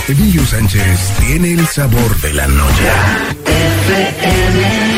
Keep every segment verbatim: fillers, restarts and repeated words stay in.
Emilio Sánchez tiene el sabor de la noche. F M.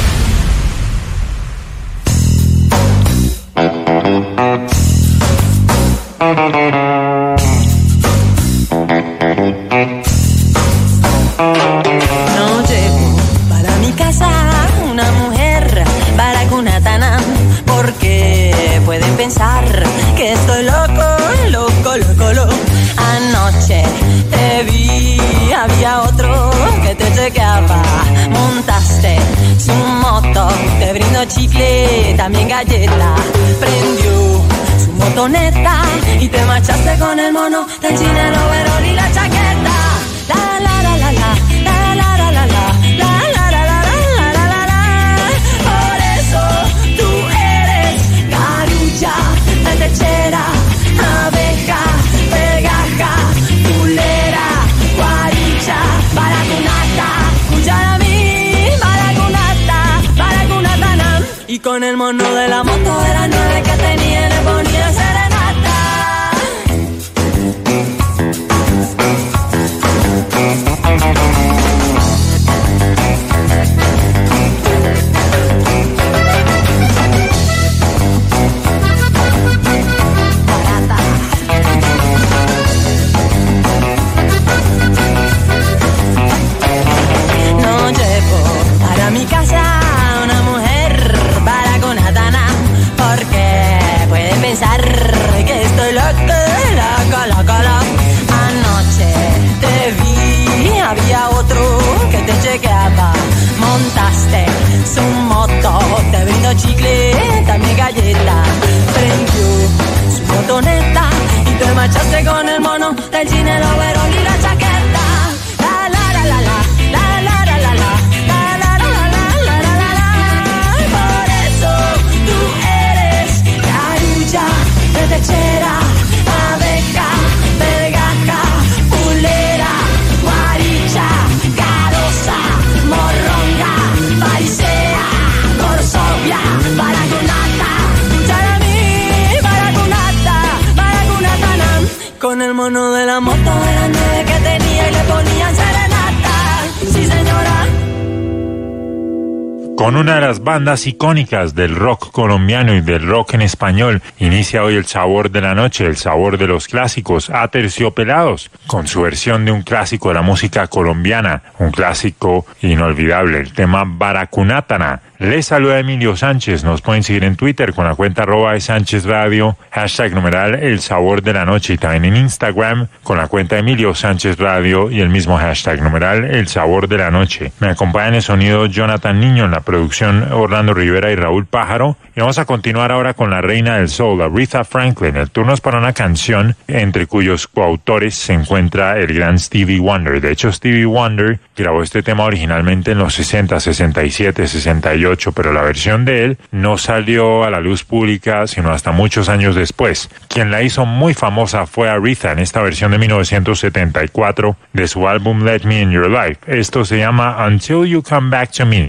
No llevo para mi casa una mujer baracunatana, porque pueden pensar que estoy loco, loco, loco, loco. Anoche te vi, había otro que te chequeaba. Montaste su moto, te brindó chicle, también galleta. Prendió su motoneta y te marchaste con el mono del cine, el overol y la chaqueta. La la la la la, la la la la la, la la la la la la la la. Por eso tú eres garulla, lechera, abeja, pegaja, pulera, guaricha, baracunata, cucharami, baracunata, baracunatana. Y con el mono de la moto de las nueve que tenía le ponía serenata. No llevo para mi casa una mujer baracunatana, porque pueden pensar que estoy loco, loco, loco, loco. Anoche te vi, había otro que te chequeaba. Montaste su moto, te brindó chicle, también galleta. Prendió su motoneta y te marchaste con el mono del cine, el overol y la chaqueta. La la la la la, la la la la la, la la la la la la la la. Por eso tú eres garulla, lechera, abeja, pegaja, pulera, guaricha, carosa, morronga, farisea, corsovia, baracunata, charami, baracunata, baracunatana. Con el mono de la moto de las nueve que tenía y le ponían serenata. Sí, señora. Con una de las bandas icónicas del rock colombiano y del rock en español, inicia hoy el sabor de la noche, el sabor de los clásicos, Aterciopelados, con su versión de un clásico de la música colombiana, un clásico inolvidable, el tema Baracunatana. Les saluda Emilio Sánchez, nos pueden seguir en Twitter con la cuenta arroba Sánchez Radio, hashtag numeral El Sabor de la Noche, y también en Instagram con la cuenta Emilio Sánchez Radio y el mismo hashtag numeral El Sabor de la Noche. Me acompaña en el sonido Jonathan Niño, en la producción Orlando Rivera y Raúl Pájaro, y vamos a continuar ahora con la reina del soul, Aretha Franklin. El turno es para una canción entre cuyos coautores se encuentra el gran Stevie Wonder. De hecho, Stevie Wonder grabó este tema originalmente en los sesenta, sesenta y siete, sesenta y ocho, pero la versión de él no salió a la luz pública sino hasta muchos años después. Quien la hizo muy famosa fue Aretha en esta versión de mil novecientos setenta y cuatro de su álbum Let Me In Your Life. Esto se llama Until You Come Back To Me.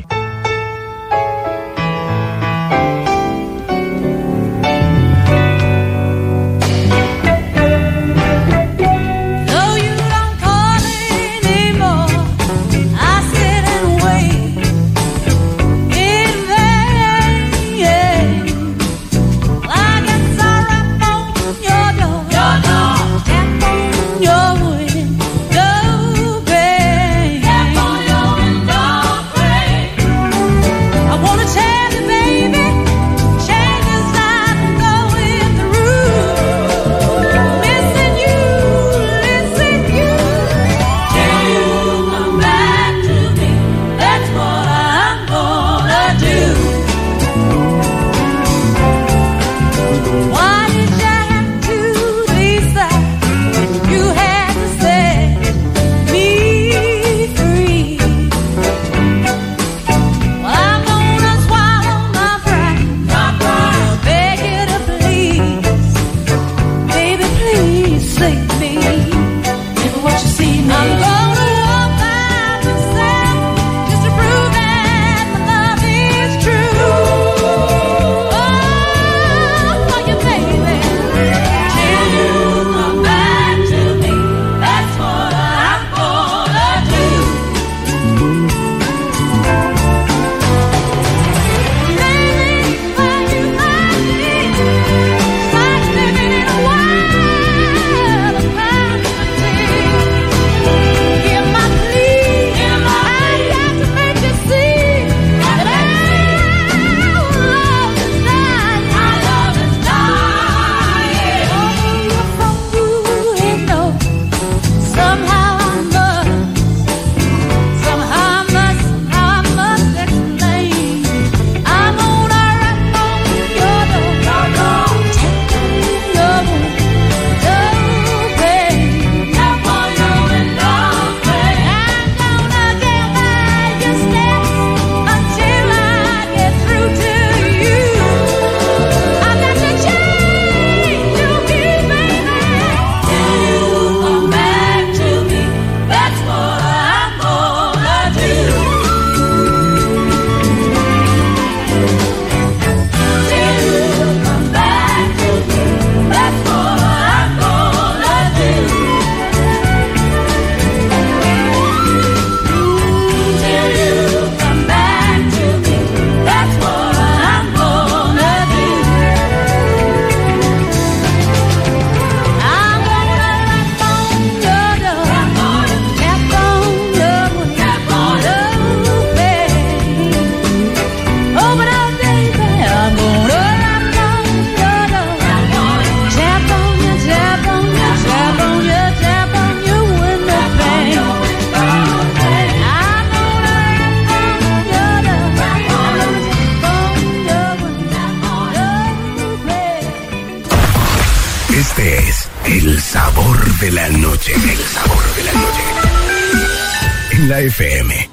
de la noche. El sabor de la noche. En la F M.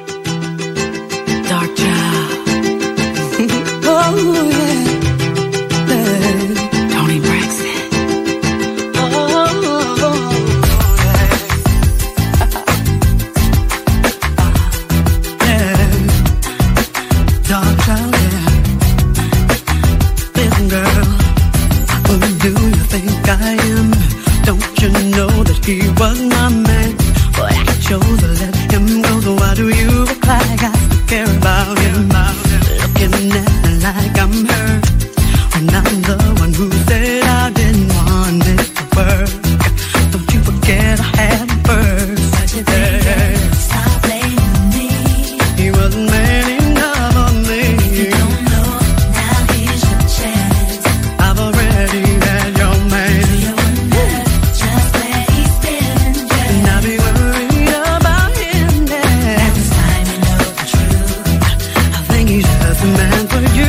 Dark Child. Oh, yeah. Yeah. Tony Braxton. Oh, yeah. Yeah. Dark Child, yeah. Listen, girl. Who do you think I am? Don't you know that he was my man? But I chose to let him go, so why do you act like I still care about him? Looking at me like I'm hurt, when I'm the one who said I didn't want it to work. Don't you forget I had him first. Such a thing, stop blaming me. He wasn't man enough for me. If you don't know, now here's your chance. I've already had your man. Do you wonder just where he's been? Yeah. And I'll be worried about him, yeah. And this time you know the truth. I think he's just a man for you.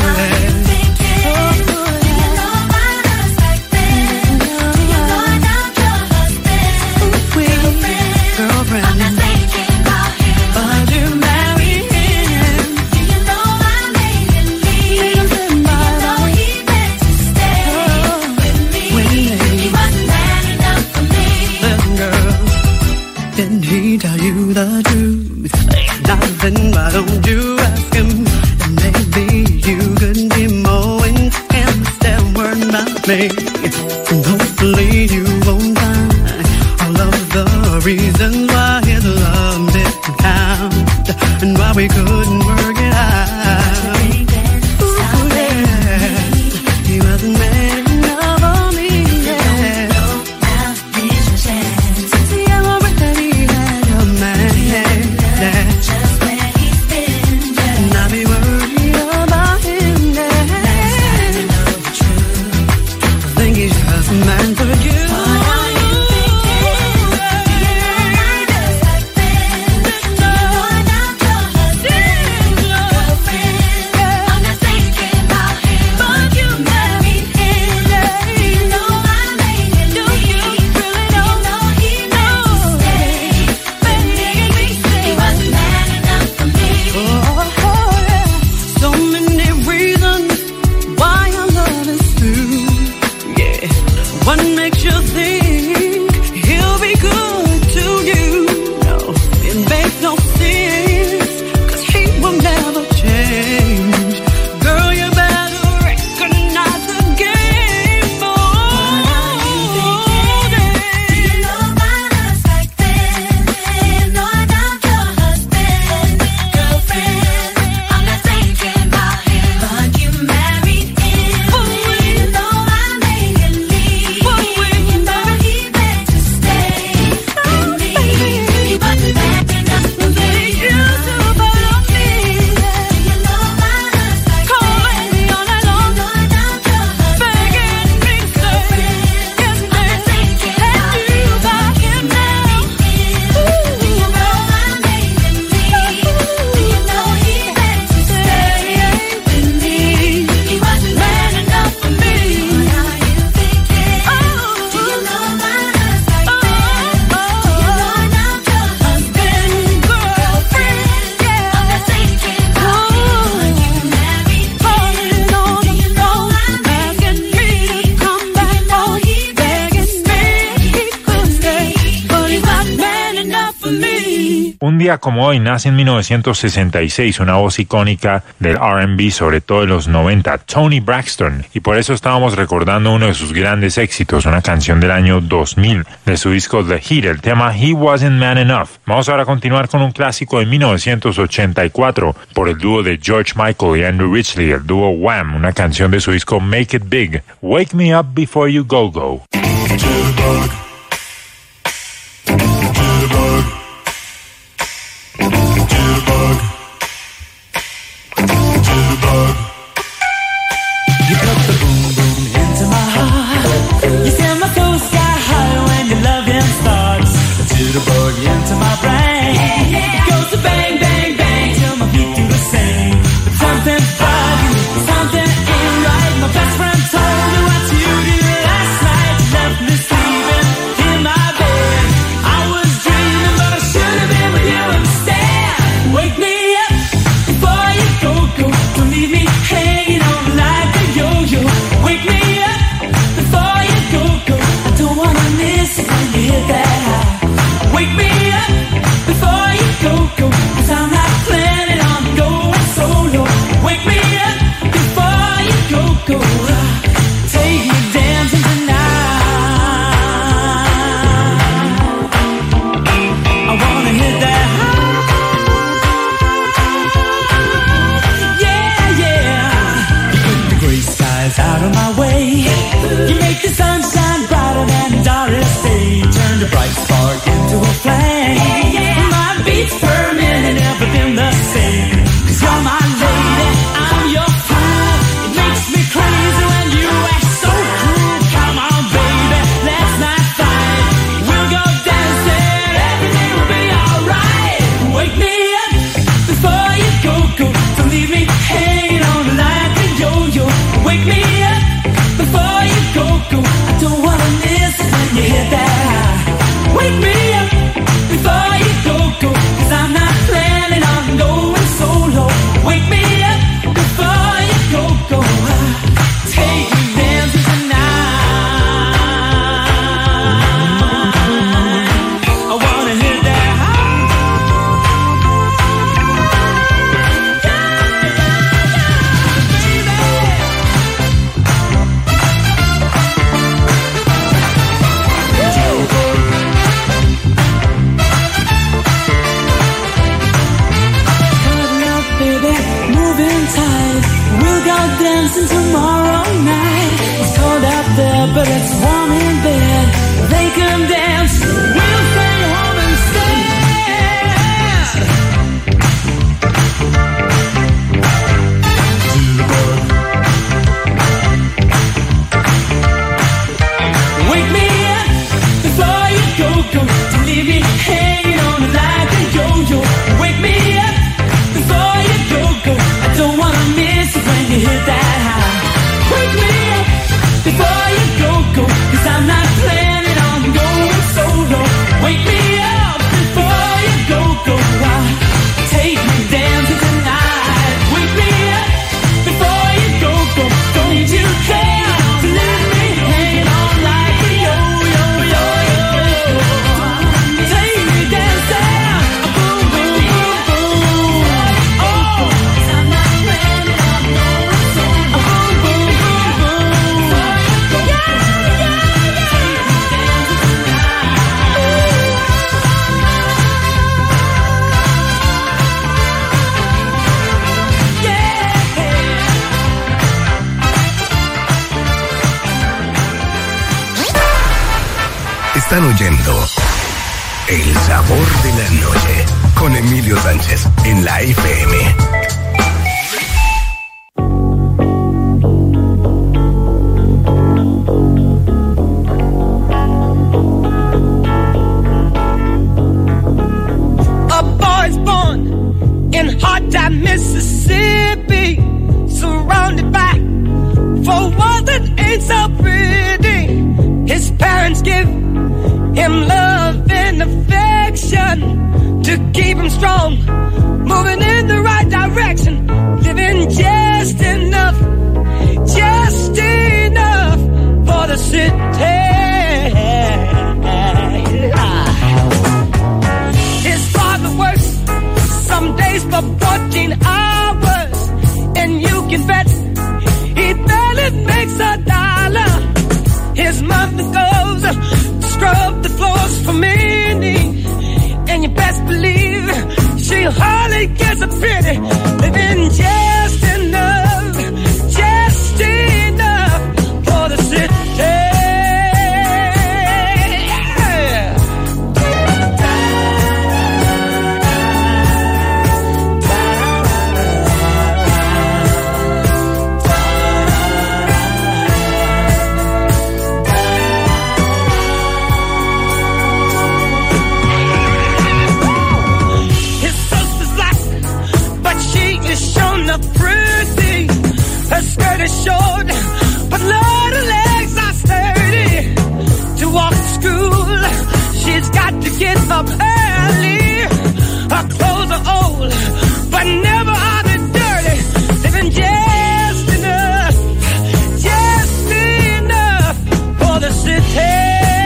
Didn't he tell you the truth? Ain't nothing, why don't you ask him? And maybe you could be more in him instead of worrying about me. And hopefully you won't find all of the reasons why his love didn't count and why we couldn't work it out. Ooh, yeah. He wasn't man enough for me, yeah. Now here's your chance. See, I'm already had your man, yeah. Just where he's been, yeah. And I'll be worried about him, yeah. Next time you know the truth. I think he's just a man for you. Un día como hoy nace en mil novecientos sesenta y seis una voz icónica del R and B, sobre todo de los noventa, Tony Braxton, y por eso estábamos recordando uno de sus grandes éxitos, una canción del año dos mil de su disco The Heat, el tema He Wasn't Man Enough. Vamos ahora a continuar con un clásico de mil novecientos ochenta y cuatro por el dúo de George Michael y Andrew Ridgeley, el dúo Wham, una canción de su disco Make It Big, Wake Me Up Before You Go Go. Into my brain, yeah, yeah. It goes to bang, bang, bang till my feet do the same. But something bugging, something ain't right. My best friend told me what you did last night. You left me sleeping in Están oyendo El Sabor de la Noche con Emilio Sánchez en la F M. Mississippi, surrounded by four walls that ain't so pretty. His parents give him love and affection to keep him strong, moving in the right direction, living just enough, just enough for the city. His father works some days for fourteen hours, and you can bet he barely makes a dollar. His mother goes to scrub the floors for many, and you best believe she hardly gets a penny, living just enough, just enough for the city. Pretty, her skirt is short, but Lord, her legs are sturdy. To walk to school, she's got to get up early. Her clothes are old, but never are they dirty. Living just enough, just enough for the city.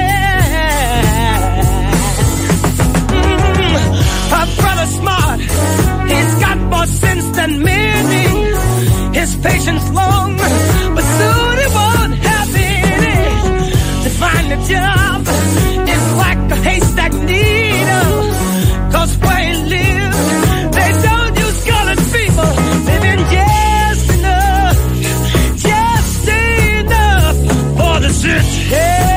Mm, her brother's smart, he's got more sense than me. His patience long, but soon he won't have any. To find a job is like a haystack needle, 'cause where he lives, they don't use colored people. Living just enough, just enough for the city.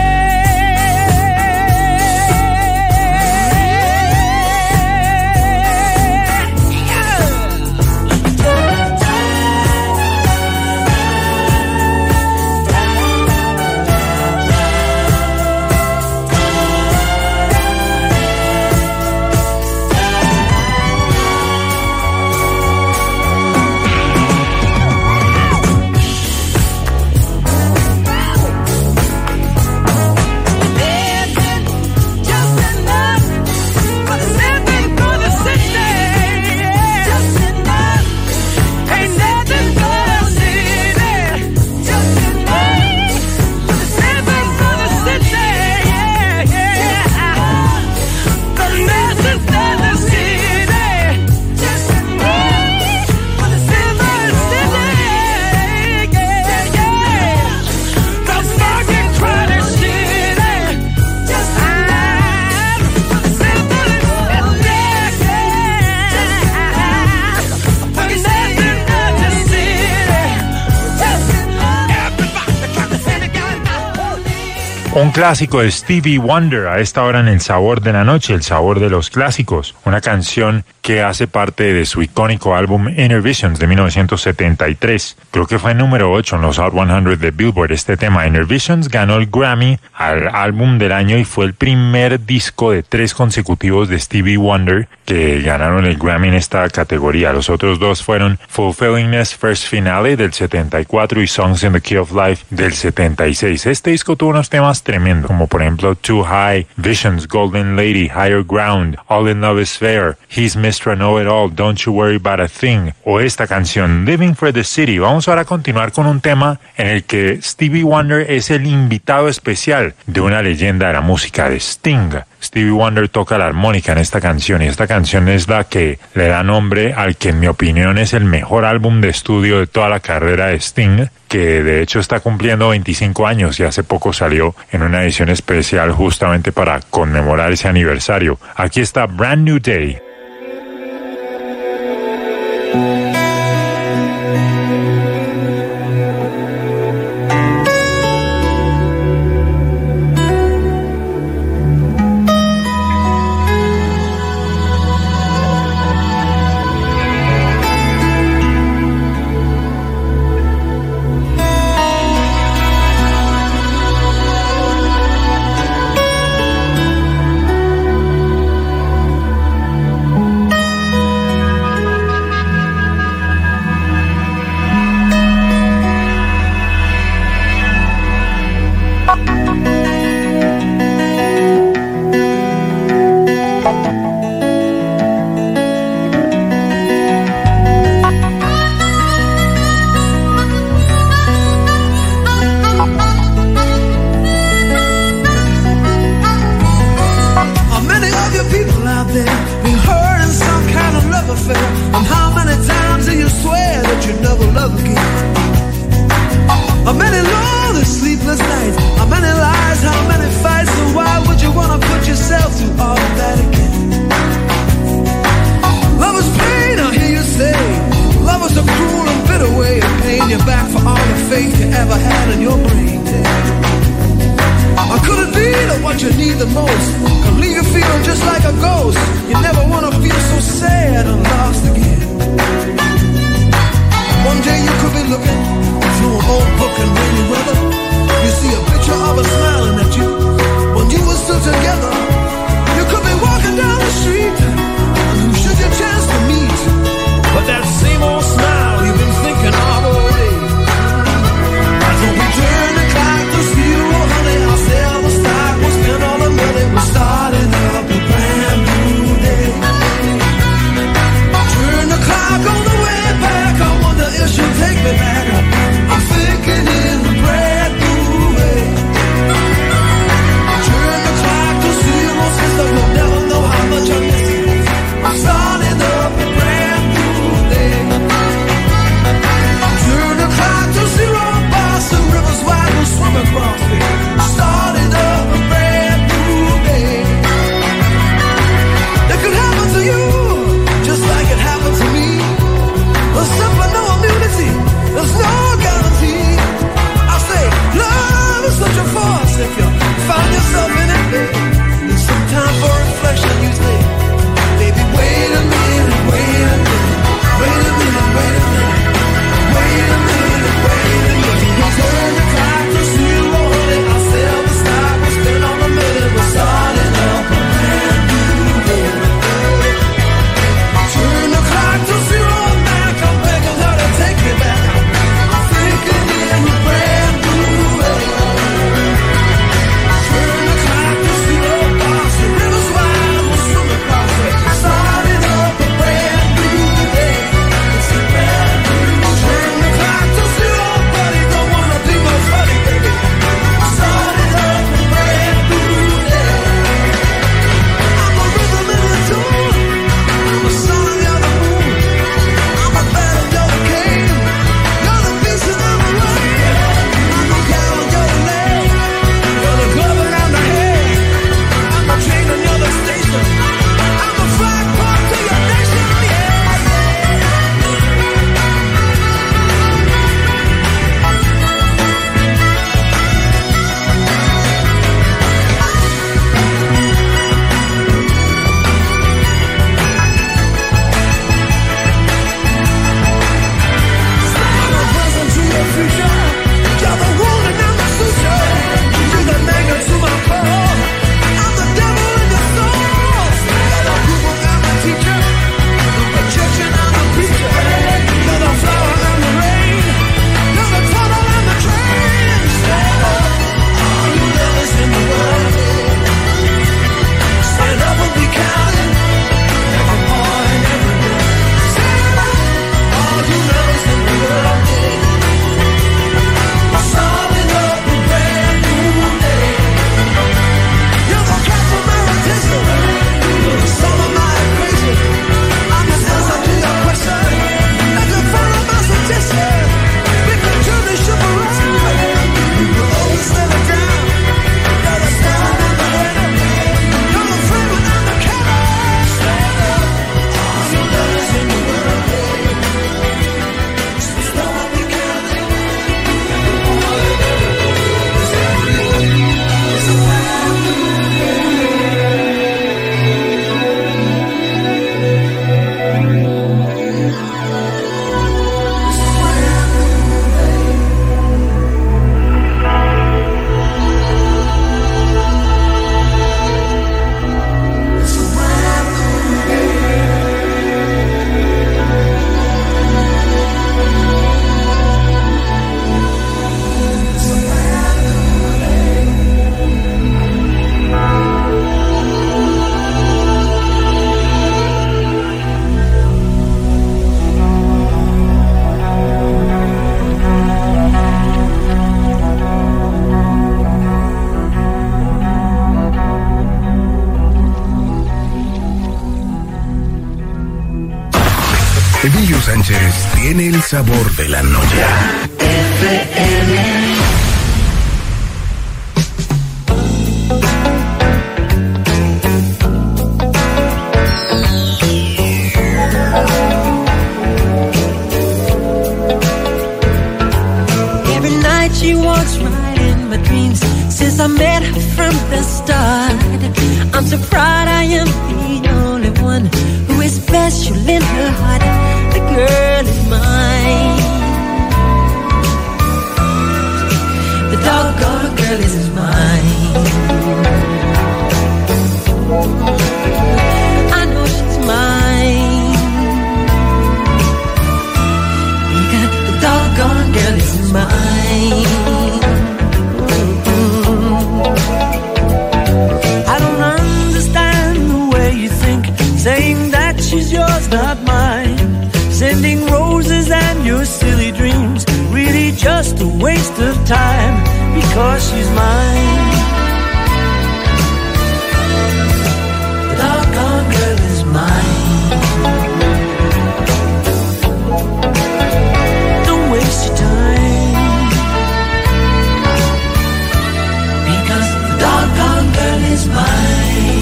Un clásico de Stevie Wonder a esta hora en El Sabor de la Noche, el sabor de los clásicos. Una canción que hace parte de su icónico álbum Inner Visions de mil novecientos setenta y tres. Creo que fue número ocho en los Hot cien de Billboard. Este tema, Inner Visions, ganó el Grammy al álbum del año y fue el primer disco de tres consecutivos de Stevie Wonder que ganaron el Grammy en esta categoría. Los otros dos fueron Fulfillingness First Finale del setenta y cuatro y Songs in the Key of Life del setenta y seis. Este disco tuvo unos temas tremendos, como por ejemplo Too High, Visions, Golden Lady, Higher Ground, All in Love is Fair, He's mister Know-It-All, Don't You Worry About a Thing, o esta canción Living for the City. Vamos ahora a continuar con un tema en el que Stevie Wonder es el invitado especial de una leyenda de la música, de Sting. Stevie Wonder toca la armónica en esta canción y esta canción es la que le da nombre al que en mi opinión es el mejor álbum de estudio de toda la carrera de Sting, que de hecho está cumpliendo veinticinco años y hace poco salió en una edición especial justamente para conmemorar ese aniversario. Aquí está Brand New Day. ghost. You never wanna feel so sad and lost again. One day you could be looking through an old book in rainy weather. You see a picture of her smiling at you when you were still together. You could be walking down the street and who should you chance to meet? But that same old smile you've been thinking of away. Don't we turn the clock to zero, honey? Our silver stock was spent all the money. We're starting up a brand new day. Turn the clock on the way back. I wonder if she'll take me back. I'm thinking in a brand new way. Turn the clock to zero, sister. You'll never know how much I miss you. I'm starting up a brand new day. Turn the clock to zero. The rivers wide will swim across me. Starting up a brand new day. It could happen to you, just like it happened to me. There's simple no immunity, there's no guarantee. I say, love is such a force. If you find yourself in it, baby, it's some time for reflection. You say, baby, wait a minute, wait a minute, wait a minute, wait a minute, wait a minute, wait a minute. Turn the clock to zero, honey. Our silver stock was spent on the minute. We're starting up a brand new day. Turn the clock to zero, back. I'm begging her to take me back. I'm thinking in a brand new way. Turn the clock to zero, boss. The river's wide, we'll swim across it. Starting up a brand new day. It's a brand new. Turn the clock to zero, buddy. Don't wanna be my funny baby. Started up a brand new day. I'm a rhythm in the tune. I'm a sun on the other moon. I'm a bad and you're the king. You're the beast and I'm the rain. I'm the cow and you're the leg. You're the glove around the head. I'm the train and you're the station. I'm the flag pop to your nation, yeah. I'm a present to your future. You're the wound and I'm the suture. You're the magnet to my core. I'm the devil in your soul. You're the pupil, I'm the teacher. The projection, I'm the preacher. You're the flower, I'm the rain. You're the tunnel, I'm the train. Stand up, all you lovers in the world. Stand up and be counted. Every boy and every girl. Stand up, all you lovers in the world. Starting up a brand new day. You're the cat from my rotation. You're the son of my equation. I'm the answer to your question. If you follow my suggestion, we can turn this ship around. You will always let it down. You're the star and the header. You're the friend when I'm the cannon. Stand up, all you lovers in the world. Stop and be counted. Emilio Sánchez tiene el sabor de la noche. Every night she walks right in my dreams. Since I met her from the start, I'm so proud I am being one who is special in her heart. The girl is mine. The doggone girl is mine. I know she's mine. Because the doggone girl is mine. I don't understand the way you think, saying that she's yours, not mine. Sending roses and your silly dreams, really just a waste of time, because she's mine. The doggone girl is mine. Don't waste your time, because the doggone girl is mine.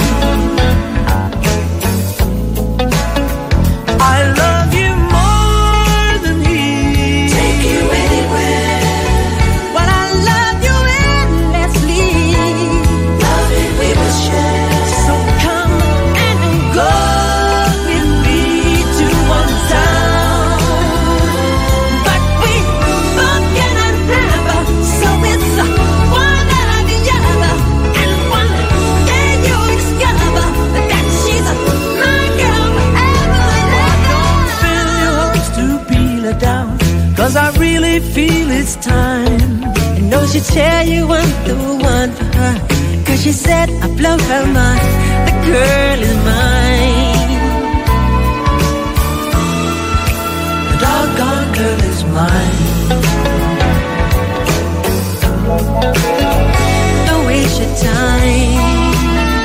I love you more than he. Take you anywhere. Well, I love you endlessly. Love it we will share. So come and go with me to one town. But we both cannot have, so it's one or the other. And one day you'll discover that she's my girl forever and ever. Fill your hopes to peel her down, 'cause I really feel it's time. I know she'll tell you I'm the one for her, 'cause she said I blow her mind. The girl is mine. The doggone girl is mine. Don't waste your time,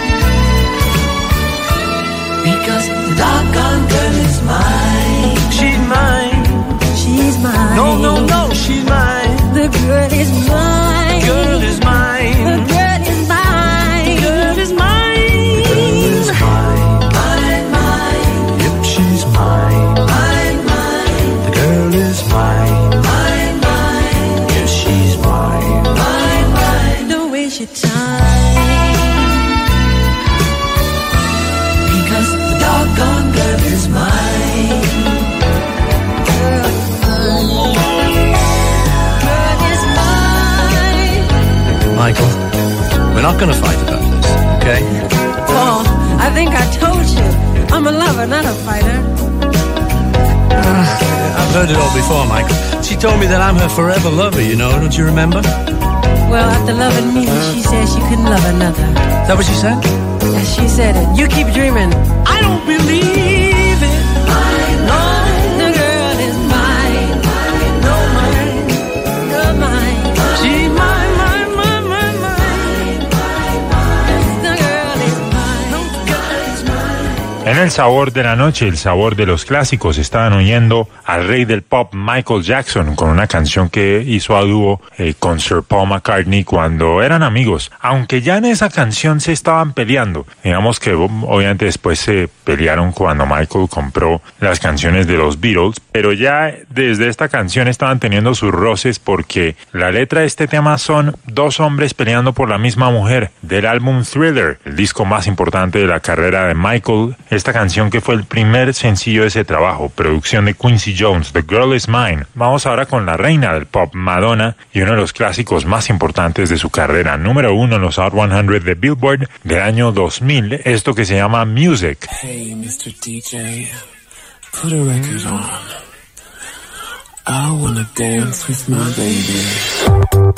Because the doggone girl is mine. She's mine. she's mine. No, no, no, she's mine. The girl is mine. Girl is The mine. girl is mine. Girl is mine. Mine, mine. Yep, she's mine. Mine, mine. The girl is mine. Mine, mine. Yes, she's mine. Mine, mine. Don't waste your time, Because the doggone girl is mine. girl is mine. Michael, we're not going to fight about this, okay? Paul, I think I told you I'm a lover, not a fighter. I've heard it all before, Michael. She told me that I'm her forever lover, you know, don't you remember? Well, after loving me, she said she couldn't love another. Is that what she said? Yes, she said it. You keep dreaming. I don't believe it. Mine, mine. The girl is mine. No, mine. You're mine. She's mine, mine, mine, mine, mine. The girl is mine. Girl is mine. En el sabor de la noche, el sabor de los clásicos, estaban oyendo al rey del pop Michael Jackson con una canción que hizo a dúo eh, con Sir Paul McCartney cuando eran amigos, aunque ya en esa canción se estaban peleando. Digamos que obviamente después se pelearon cuando Michael compró las canciones de los Beatles, pero ya desde esta canción estaban teniendo sus roces porque la letra de este tema son dos hombres peleando por la misma mujer, del álbum Thriller, el disco más importante de la carrera de Michael. Esta canción que fue el primer sencillo de ese trabajo, producción de Quincy Jones, The Girl Is Mine. Vamos ahora con la reina del pop, Madonna, y uno de los clásicos más importantes de su carrera, número uno en los Hot cien de Billboard del año dos mil, esto que se llama Music. Hey, mister D J, put a record on. I wanna dance with my baby.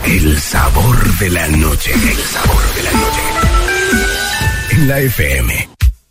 El sabor de la noche. El sabor de la noche. En la F M.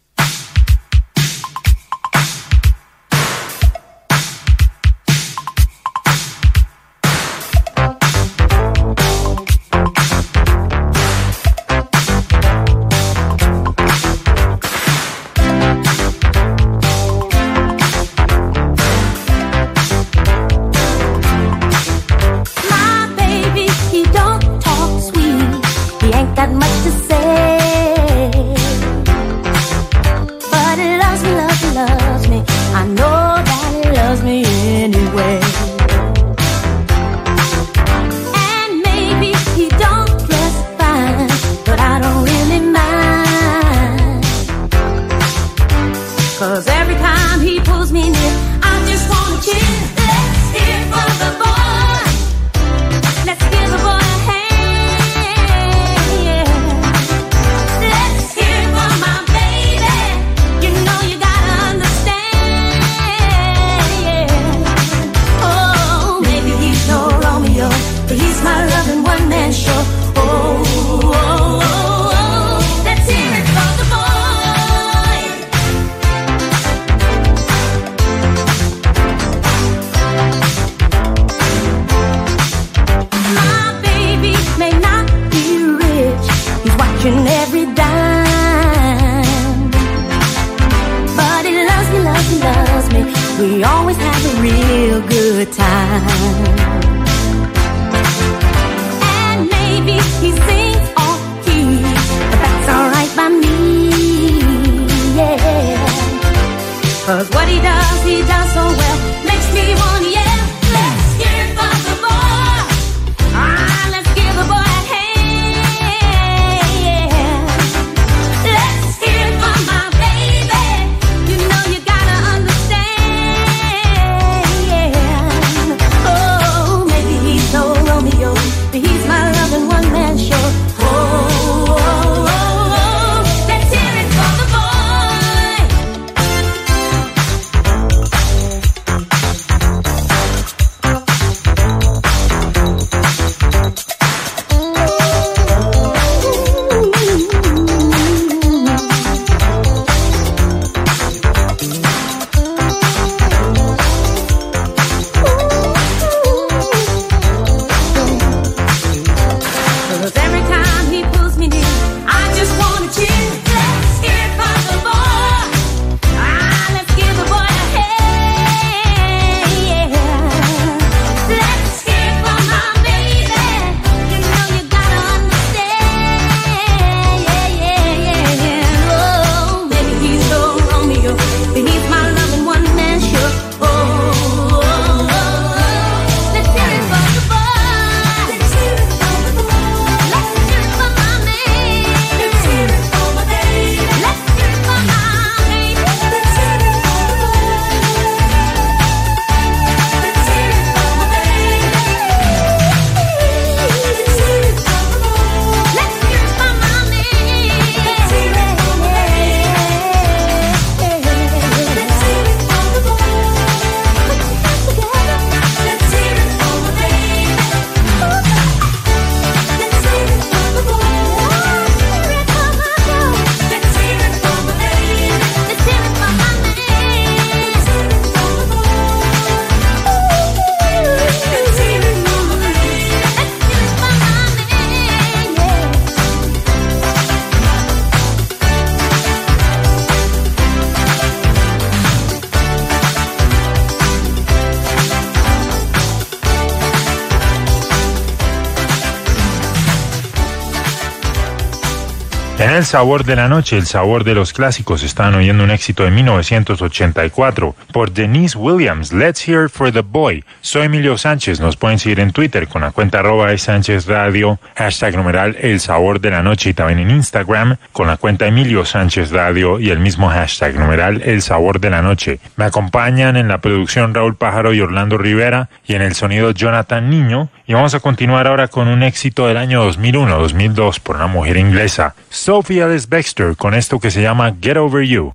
En el sabor de la noche, el sabor de los clásicos, están oyendo un éxito de mil novecientos ochenta y cuatro por Denise Williams, Let's Hear for the Boy. Soy Emilio Sánchez, nos pueden seguir en Twitter con la cuenta arroba de Sánchez Radio, hashtag numeral el sabor de la noche, y también en Instagram con la cuenta Emilio Sánchez Radio y el mismo hashtag numeral el sabor de la noche. Me acompañan en la producción Raúl Pájaro y Orlando Rivera, y en el sonido Jonathan Niño, y vamos a continuar ahora con un éxito del año dos mil uno dos mil dos por una mujer inglesa, Sophie Ellis Bextor, con esto que se llama Get Over You.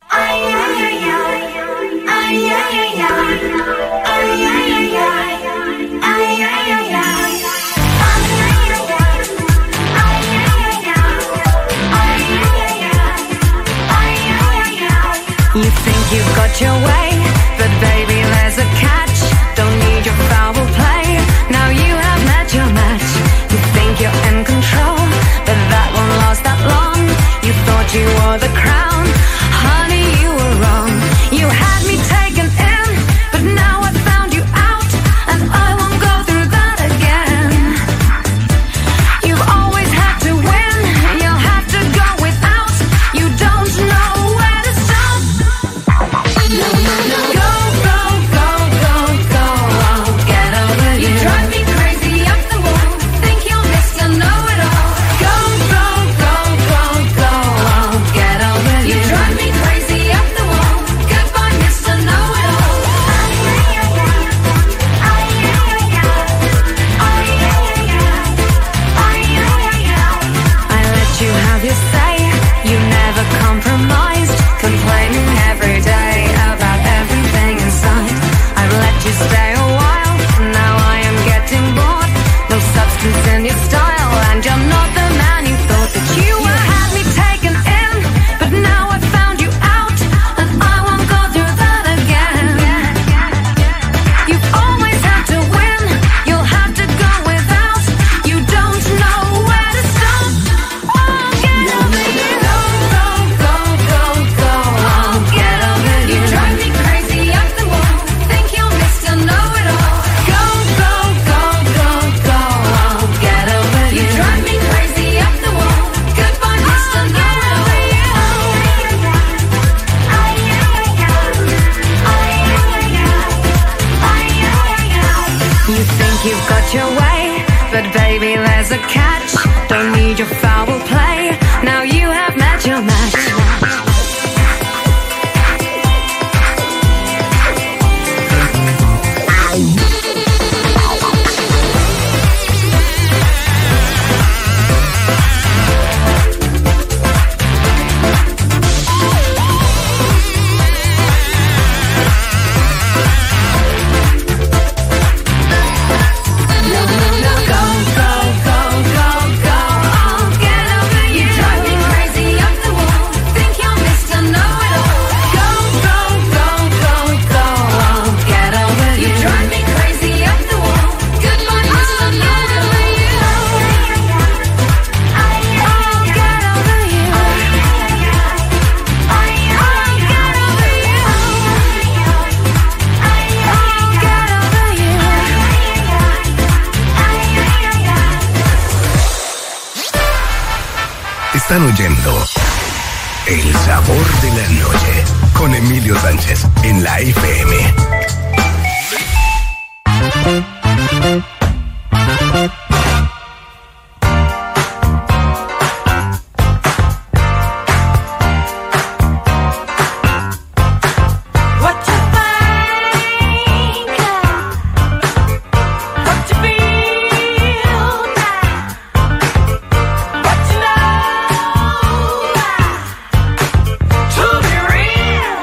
got your way, but baby, there's a catch. Don't need your foul play. Now you have met your match. You think you're in control, but that won't last that long. You thought you were the crown, honey, you were wrong. You had me taken in, but now I found you out, and I won't go through that again. You've always had to win, you'll have to go without. You don't know where to stop. No, no, no. Go, go, go, go, go. I'll get over you. You drive me crazy up the wall. Think you're Mister Know-It-All. Go, go, go, go, go. I'll get over you. You drive me crazy up the wall. Goodbye, Mister Know-It-All. I let you have your say. You never compromised, complaining every day about everything inside. I've let you stay a while, now I am getting bored. No substance in your style, and you're not the man you thought that you were. You had me taken in, but now I found you out, and I won't go through that again. You've always had to win, you'll have to go without. You don't know where to stop. I'll get over you. Go, go, go, go, go. I'll get over you. You drive me crazy up the wall. Think you're Mister Know-It-All. Go, go, go, go, go. I'll get over you. You drive me crazy up the wall. Goodbye, Mister Know-It-All. You think you've got your way, but baby, there's a catch. Don't need your foul play. Now you have met your match. No, no, no. Go, go, go, go, go. I'll get over you. You drive me crazy up the wall. Think you're Mister Know-It-All. Go, go, go, go, go. I'll get over you. You drive me crazy up the wall. Goodbye, Mister Know-It-All. I'll get over you. I'll get over you. I'll get over you. Están oyendo El Sabor de la Noche con Emilio Sánchez en la F M. What you think, what you feel now, what you know, to be real.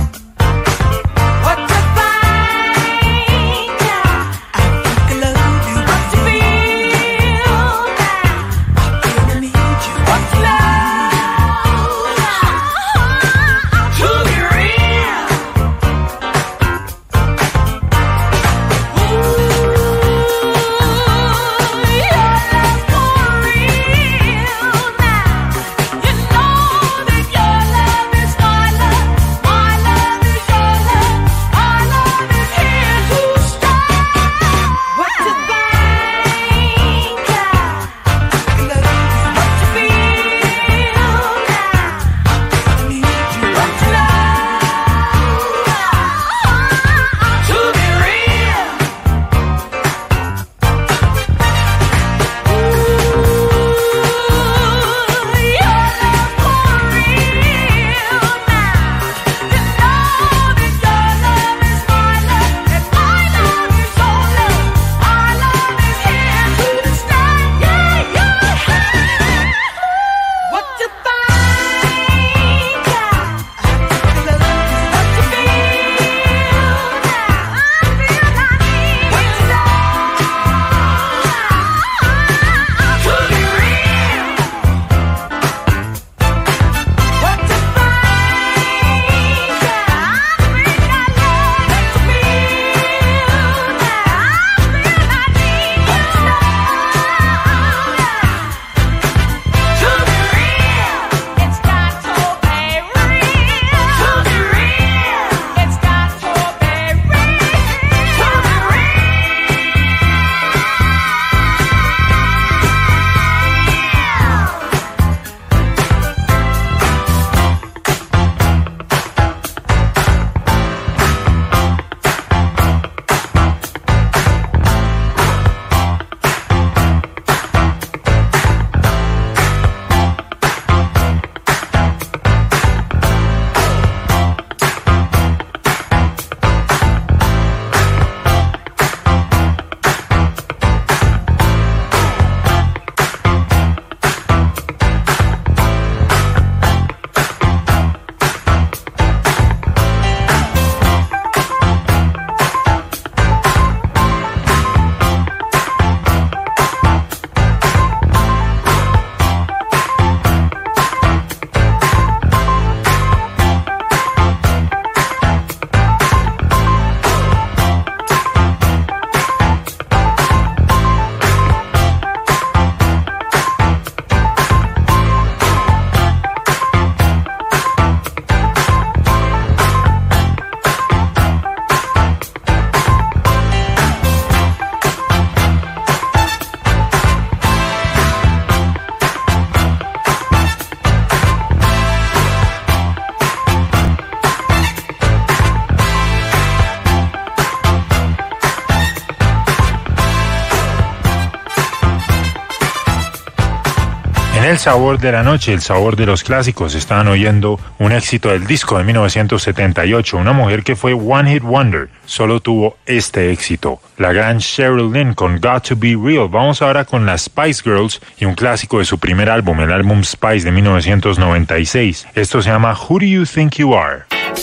What you think, I think I love you. el sabor de la noche, el sabor de los clásicos, estaban oyendo un éxito del disco de mil novecientos setenta y ocho, una mujer que fue One Hit Wonder, solo tuvo este éxito, la gran Cheryl Lynn con Got to Be Real. Vamos ahora con las Spice Girls y un clásico de su primer álbum, el álbum Spice de mil novecientos noventa y seis. Esto se llama Who Do You Think You Are?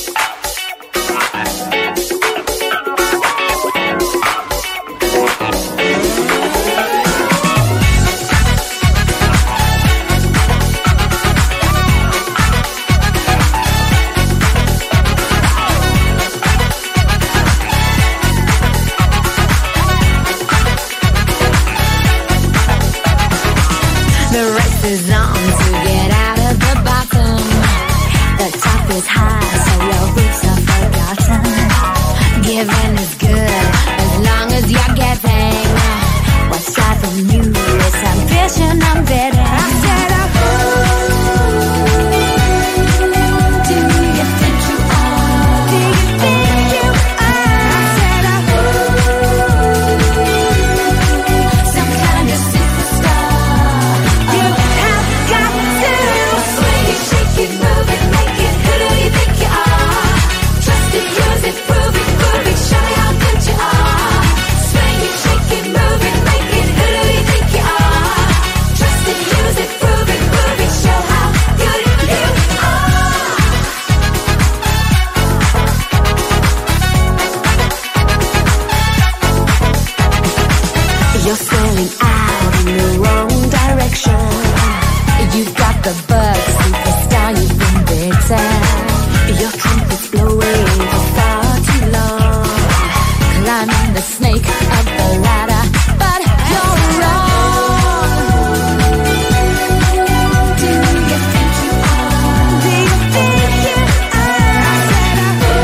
Is on to get out of the bottom. The top is high, so your boots are forgotten. Giving is good as long as you're giving. What's driving you is ambition and bitter. I said, do you think you are? Do you think you are? I said, some kind of superstar. Shake it, move it, make it. Who do you think you are? Trust it, use it, prove it, prove it. Show me how good you are. Swing it, shake it, move it, make it. Who do you think you are? Trust it, use it, prove it, prove it. Show how good you are. You're staring out in the wrong direction. You've got the bug, superstar, you've been bitten. Your trumpet's blowing for far too long. Climbing the snake of the ladder, but you're wrong. Do you think you are? Do you think you are? I said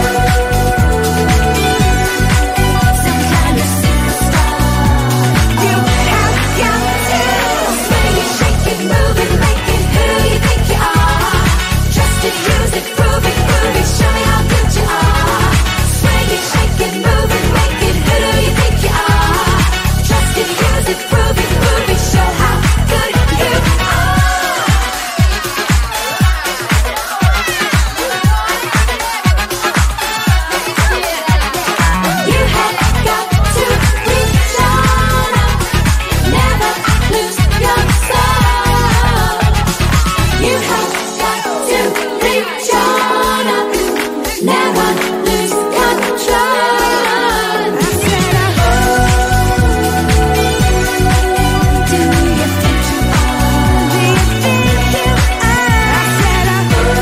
some kind of superstar. You have got to swing it, shake it, move it, make it. Who do you think you are? Trust it, use it, prove it, prove it. Show me how good you are. Swing it, shake it, move it, make it. Who do you think you are? Trust it, use it, prove it, prove it. Show how good you are. You have got to reach on up, never lose your soul. You have got to reach on up, never lose control. I said, do you think you are? Do you think you are? I said,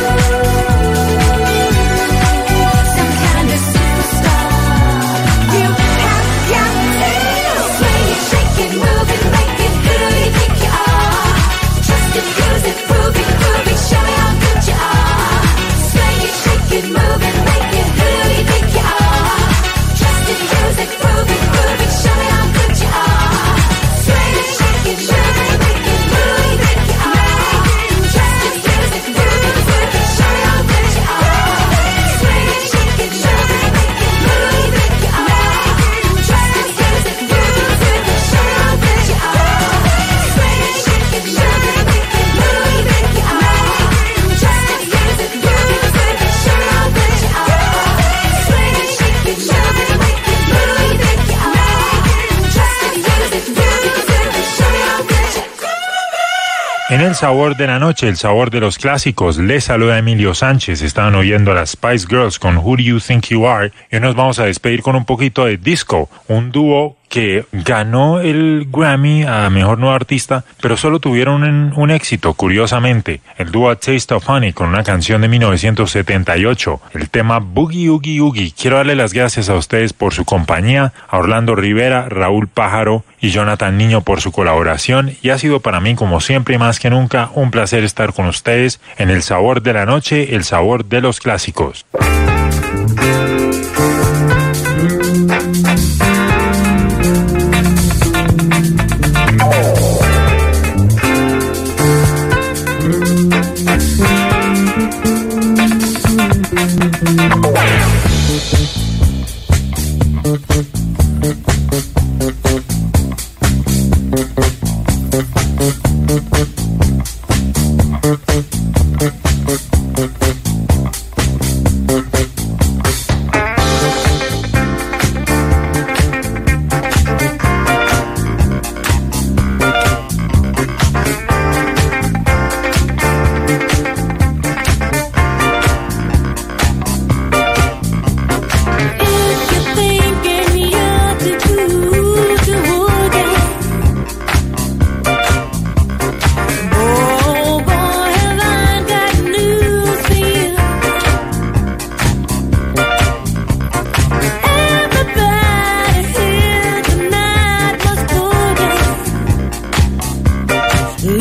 some kind of superstar. You have got to swing it, shake it, move it, make it. Who do you think you are? Trust it, use it, prove it, prove it. Show me how good you are. Swing it, shake it, move it, make it. Who do you think you are? Trust it, use it, prove it, prove it. Show me how good you are. Swing it, shake it, move it, make it. Who do you think you are? Trust it, use it, prove it, prove it. Show me how good you are. Swing it, shake it, move it, make it. Who do you think you are? Trust it, use it, prove it, prove it. Show me how good you are. Swing it, shake it, move it, make it. Who do you think you are? Trust it, use it, prove it, prove it. Show me how good you are. Swing it, shake it, move it, make it. Who do you think you are? Trust it, use it, prove it, prove it. Show me how good you are. En el sabor de la noche, el sabor de los clásicos, les saluda Emilio Sánchez. Estaban oyendo a las Spice Girls con Who Do You Think You Are. Y hoy nos vamos a despedir con un poquito de disco, un dúo que ganó el Grammy a Mejor Nuevo Artista, pero solo tuvieron un, un éxito, curiosamente. El dúo Taste of Honey con una canción de mil novecientos setenta y ocho, el tema Boogie Oogie Oogie. Quiero darle las gracias a ustedes por su compañía, a Orlando Rivera, Raúl Pájaro y Jonathan Niño por su colaboración, y ha sido para mí, como siempre y más que nunca, un placer estar con ustedes en el sabor de la noche, el sabor de los clásicos.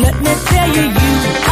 Let me tell you, you